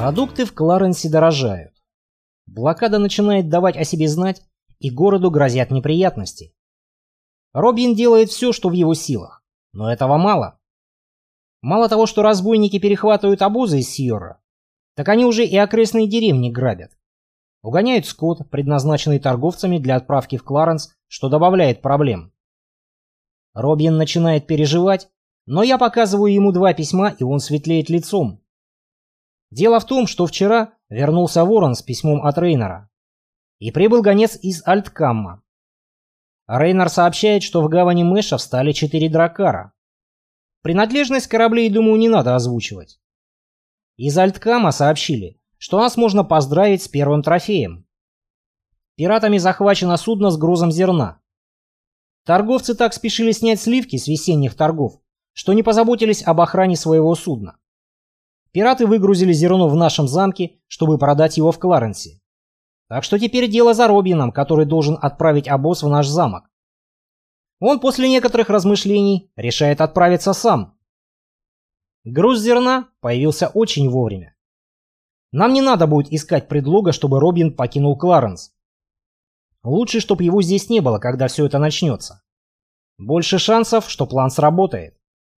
Продукты в Кларенсе дорожают. Блокада начинает давать о себе знать, и городу грозят неприятности. Робин делает все, что в его силах, но этого мало. Мало того, что разбойники перехватывают обозы из Сьорра, так они уже и окрестные деревни грабят. Угоняют скот, предназначенный торговцами для отправки в Кларенс, что добавляет проблем. Робин начинает переживать, но я показываю ему 2 письма, и он светлеет лицом. Дело в том, что вчера вернулся Ворон с письмом от Рейнора. И прибыл гонец из Альткамма. Рейнор сообщает, что в гавани Мэша встали 4 драккара. Принадлежность кораблей, думаю, не надо озвучивать. Из Альткамма сообщили, что нас можно поздравить с первым трофеем. Пиратами захвачено судно с грузом зерна. Торговцы так спешили снять сливки с весенних торгов, что не позаботились об охране своего судна. Пираты выгрузили зерно в нашем замке, чтобы продать его в Кларенсе. Так что теперь дело за Робином, который должен отправить обоз в наш замок. Он после некоторых размышлений решает отправиться сам. Груз зерна появился очень вовремя. Нам не надо будет искать предлога, чтобы Робин покинул Кларенс. Лучше, чтобы его здесь не было, когда все это начнется. Больше шансов, что план сработает.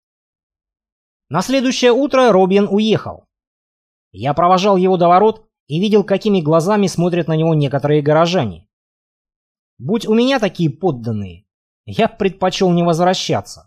На следующее утро Робин уехал. Я провожал его до ворот и видел, какими глазами смотрят на него некоторые горожане. Будь у меня такие подданные, я б предпочел не возвращаться.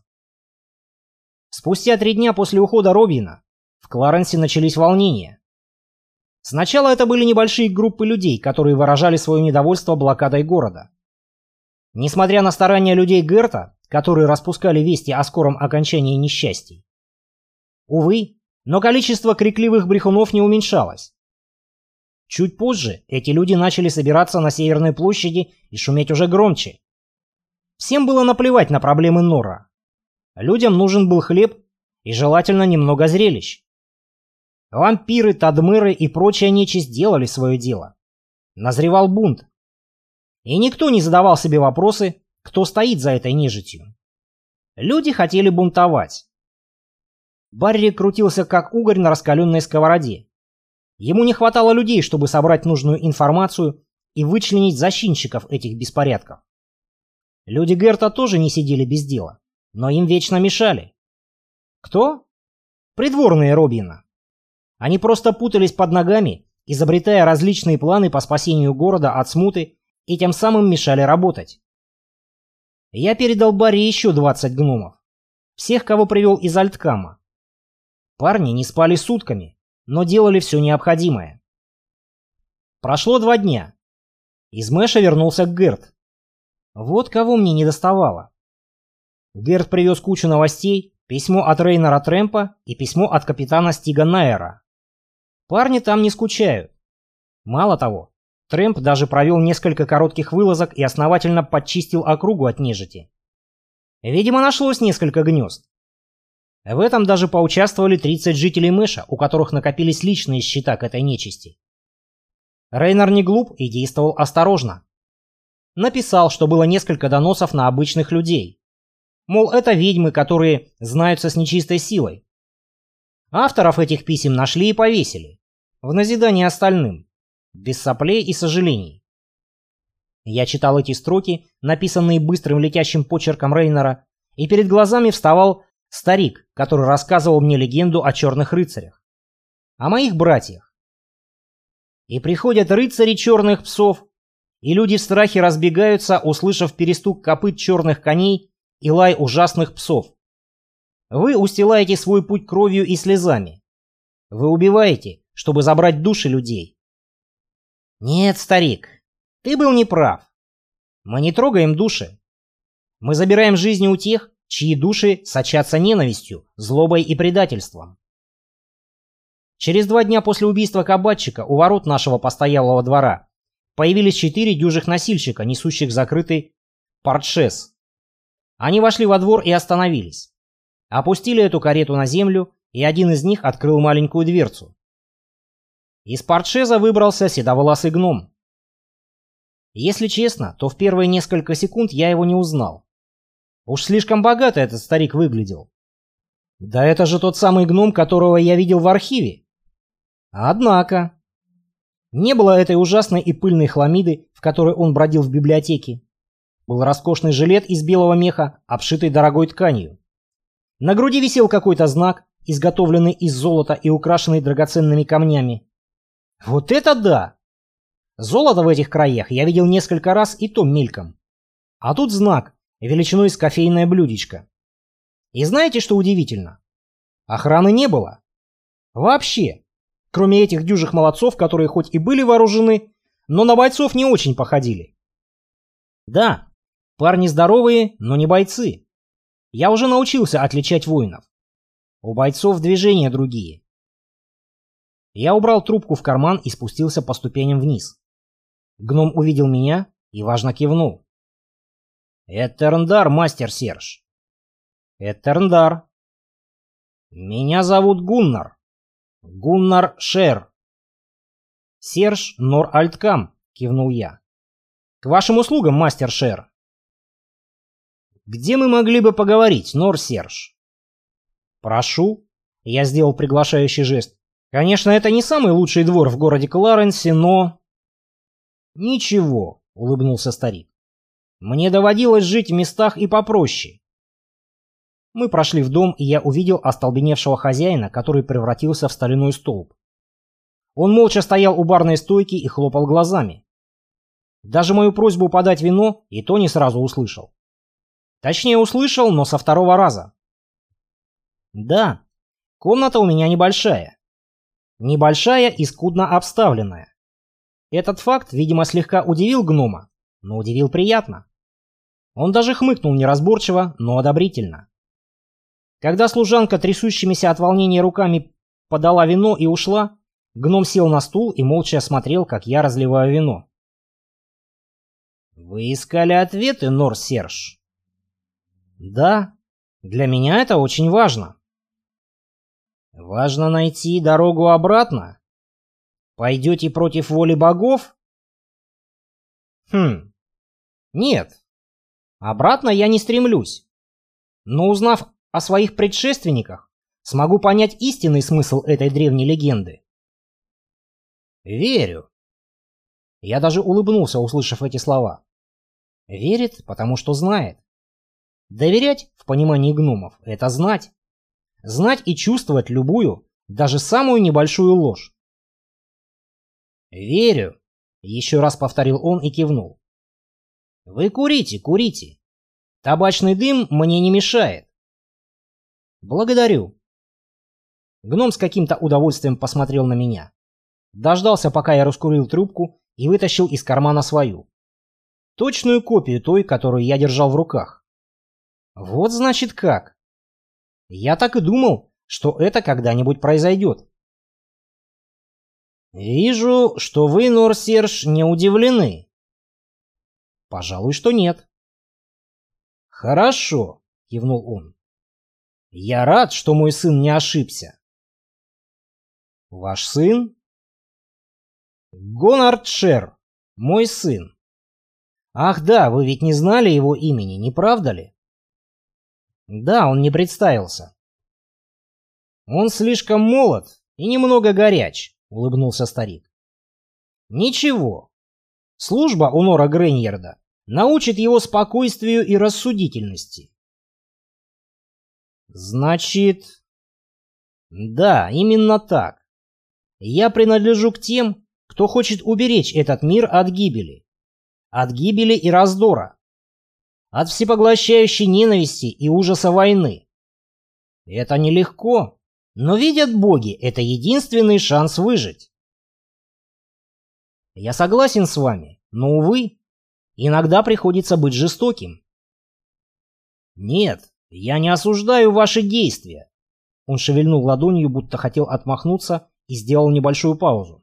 Спустя 3 дня после ухода Робина в Кларенсе начались волнения. Сначала это были небольшие группы людей, которые выражали свое недовольство блокадой города. Несмотря на старания людей Герта, которые распускали вести о скором окончании несчастий. Увы, но количество крикливых брехунов не уменьшалось. Чуть позже эти люди начали собираться на Северной площади и шуметь уже громче. Всем было наплевать на проблемы Нора. Людям нужен был хлеб и желательно немного зрелищ. Вампиры, тадмыры и прочая нечисть делали свое дело. Назревал бунт. И никто не задавал себе вопросы, кто стоит за этой нежитью. Люди хотели бунтовать. Барри крутился как угорь на раскаленной сковороде. Ему не хватало людей, чтобы собрать нужную информацию и вычленить зачинщиков этих беспорядков. Люди Герта тоже не сидели без дела, но им вечно мешали. Кто? Придворные Робина. Они просто путались под ногами, изобретая различные планы по спасению города от смуты и тем самым мешали работать. Я передал Барри еще 20 гномов. Всех, кого привел из Альткамма. Парни не спали сутками, но делали все необходимое. Прошло 2 дня. Из Мэша вернулся Герт. Вот кого мне не доставало. Герт привез кучу новостей, письмо от Рейнора Трэмпа и письмо от капитана Стига Найера. Парни там не скучают. Мало того, Трэмп даже провел несколько коротких вылазок и основательно подчистил округу от нежити. Видимо, нашлось несколько гнезд. В этом даже поучаствовали 30 жителей Мэша, у которых накопились личные счета к этой нечисти. Рейнор не глуп и действовал осторожно. Написал, что было несколько доносов на обычных людей. Мол, это ведьмы, которые знаются с нечистой силой. Авторов этих писем нашли и повесили. В назидание остальным. Без соплей и сожалений. Я читал эти строки, написанные быстрым летящим почерком Рейнора, и перед глазами вставал старик, который рассказывал мне легенду о черных рыцарях. О моих братьях. И приходят рыцари черных псов, и люди в страхе разбегаются, услышав перестук копыт черных коней и лай ужасных псов. Вы устилаете свой путь кровью и слезами. Вы убиваете, чтобы забрать души людей. Нет, старик, ты был неправ. Мы не трогаем души. Мы забираем жизни у тех, чьи души сочатся ненавистью, злобой и предательством. Через 2 дня после убийства кабачика у ворот нашего постоялого двора появились 4 дюжих носильщика, несущих закрытый портшес. Они вошли во двор и остановились. Опустили эту карету на землю, и один из них открыл маленькую дверцу. Из портшеза выбрался седовласый гном. Если честно, то в первые несколько секунд я его не узнал. Уж слишком богато этот старик выглядел. Да это же тот самый гном, которого я видел в архиве. Однако, не было этой ужасной и пыльной хламиды, в которой он бродил в библиотеке. Был роскошный жилет из белого меха, обшитый дорогой тканью. На груди висел какой-то знак, изготовленный из золота и украшенный драгоценными камнями. Вот это да! Золото в этих краях я видел несколько раз, и то мельком. А тут знак, величиной с кофейное блюдечко. И знаете, что удивительно? Охраны не было. Вообще. Кроме этих дюжих молодцов, которые хоть и были вооружены, но на бойцов не очень походили. Да, парни здоровые, но не бойцы. Я уже научился отличать воинов. У бойцов движения другие. Я убрал трубку в карман и спустился по ступеням вниз. Гном увидел меня и важно кивнул. «Этерндар, мастер Серж». «Этерндар». «Меня зовут Гуннар. Гуннар Шер». «Серж Нор Альткам», — кивнул я. «К вашим услугам, мастер Шер». «Где мы могли бы поговорить, Нор Серж?» «Прошу». Я сделал приглашающий жест. «Конечно, это не самый лучший двор в городе Кларенсе, но...» «Ничего», — улыбнулся старик. «Мне доводилось жить в местах и попроще». Мы прошли в дом, и я увидел остолбеневшего хозяина, который превратился в стальной столб. Он молча стоял у барной стойки и хлопал глазами. Даже мою просьбу подать вино и то не сразу услышал. Точнее, услышал, но со второго раза. Да, комната у меня небольшая. Небольшая и скудно обставленная. Этот факт, видимо, слегка удивил гнома, но удивил приятно. Он даже хмыкнул неразборчиво, но одобрительно. Когда служанка трясущимися от волнения руками подала вино и ушла, гном сел на стул и молча смотрел, как я разливаю вино. «Вы искали ответы, Нор Серж?» «Да, для меня это очень важно». «Важно найти дорогу обратно? Пойдете против воли богов?» Нет. Обратно я не стремлюсь. Но узнав о своих предшественниках, смогу понять истинный смысл этой древней легенды. Верю. Я даже улыбнулся, услышав эти слова. Верит, потому что знает. Доверять, в понимании гномов, это знать. Знать и чувствовать любую, даже самую небольшую ложь. «Верю», — еще раз повторил он и кивнул. «Вы курите, курите. Табачный дым мне не мешает». «Благодарю». Гном с каким-то удовольствием посмотрел на меня. Дождался, пока я раскурил трубку, и вытащил из кармана свою. Точную копию той, которую я держал в руках. Вот значит как. Я так и думал, что это когда-нибудь произойдет. «Вижу, что вы, Нор Серж, не удивлены». «Пожалуй, что нет». «Хорошо», — кивнул он. «Я рад, что мой сын не ошибся». «Ваш сын?» «Гонард Шер, мой сын». «Ах да, вы ведь не знали его имени, не правда ли?» «Да, он не представился». «Он слишком молод и немного горяч», — улыбнулся старик. «Ничего. Служба у Нора Грейньерда научит его спокойствию и рассудительности». «Значит...» «Да, именно так. Я принадлежу к тем, кто хочет уберечь этот мир от гибели. От гибели и раздора. От всепоглощающей ненависти и ужаса войны. Это нелегко, но видят боги, это единственный шанс выжить. Я согласен с вами, но, увы, иногда приходится быть жестоким. Нет, я не осуждаю ваши действия. Он шевельнул ладонью, будто хотел отмахнуться, и сделал небольшую паузу.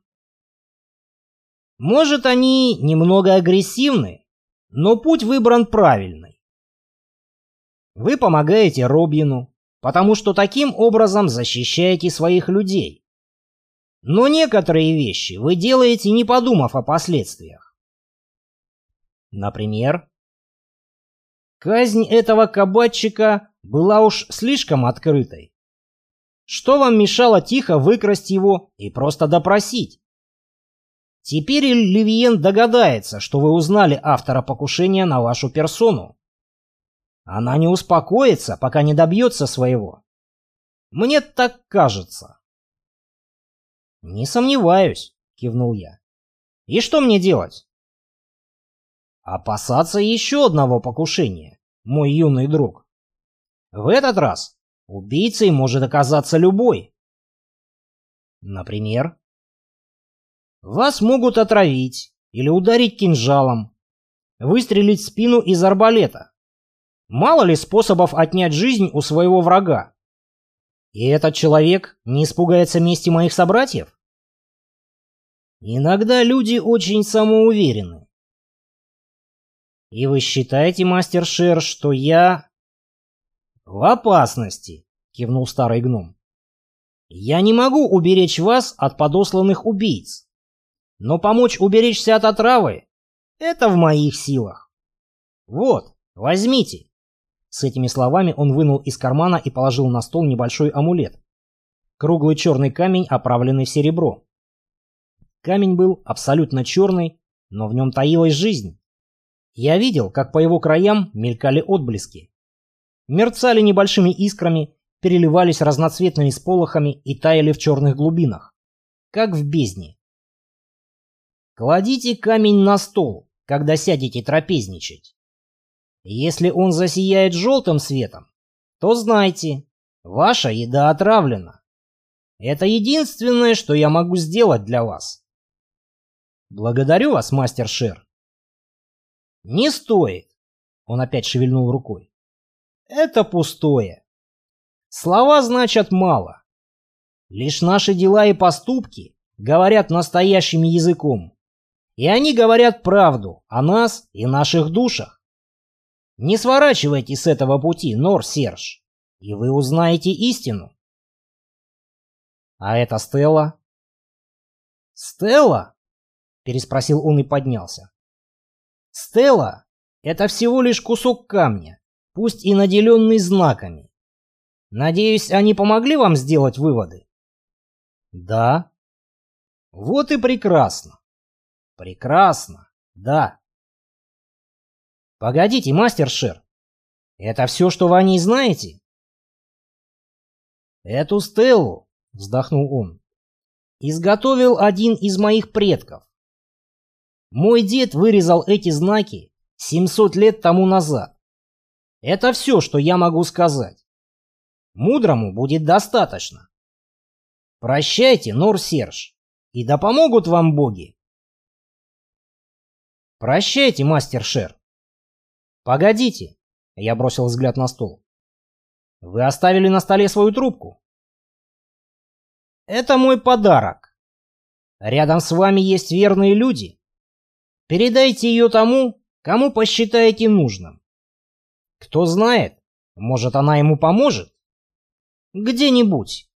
Может, они немного агрессивны, но путь выбран правильный. Вы помогаете Робину, потому что таким образом защищаете своих людей. Но некоторые вещи вы делаете, не подумав о последствиях. Например, казнь этого кабачика была уж слишком открытой. Что вам мешало тихо выкрасть его и просто допросить? Теперь Ливиен догадается, что вы узнали автора покушения на вашу персону. Она не успокоится, пока не добьется своего. Мне так кажется. Не сомневаюсь, кивнул я. И что мне делать? Опасаться еще одного покушения, мой юный друг. В этот раз убийцей может оказаться любой. Например, вас могут отравить или ударить кинжалом, выстрелить в спину из арбалета. Мало ли способов отнять жизнь у своего врага. И этот человек не испугается мести моих собратьев? Иногда люди очень самоуверены. И вы считаете, мастер Шер, что я... В опасности, кивнул старый гном. Я не могу уберечь вас от подосланных убийц. Но помочь уберечься от отравы — это в моих силах. Вот, возьмите. С этими словами он вынул из кармана и положил на стол небольшой амулет. Круглый черный камень, оправленный в серебро. Камень был абсолютно черный, но в нем таилась жизнь. Я видел, как по его краям мелькали отблески. Мерцали небольшими искрами, переливались разноцветными сполохами и таяли в черных глубинах, как в бездне. Кладите камень на стол, когда сядете трапезничать. Если он засияет желтым светом, то знайте, ваша еда отравлена. Это единственное, что я могу сделать для вас. Благодарю вас, мастер Шер. Не стоит. Он опять шевельнул рукой. Это пустое. Слова значат мало. Лишь наши дела и поступки говорят настоящим языком. И они говорят правду о нас и наших душах. Не сворачивайте с этого пути, Нор-Серж, и вы узнаете истину. А это Стелла? Стелла? Переспросил он и поднялся. Стелла — это всего лишь кусок камня, пусть и наделенный знаками. Надеюсь, они помогли вам сделать выводы? Да. Вот и прекрасно. Прекрасно, да. Погодите, мастер Шер, это все, что вы о ней знаете? Эту Стеллу, вздохнул он, изготовил один из моих предков. Мой дед вырезал эти знаки 700 лет тому назад. Это все, что я могу сказать. Мудрому будет достаточно. Прощайте, Нор-Серж, и да помогут вам боги. Прощайте, мастер Шер. Погодите, я бросил взгляд на стол. Вы оставили на столе свою трубку. Это мой подарок. Рядом с вами есть верные люди. Передайте ее тому, кому посчитаете нужным. Кто знает, может, она ему поможет? Где-нибудь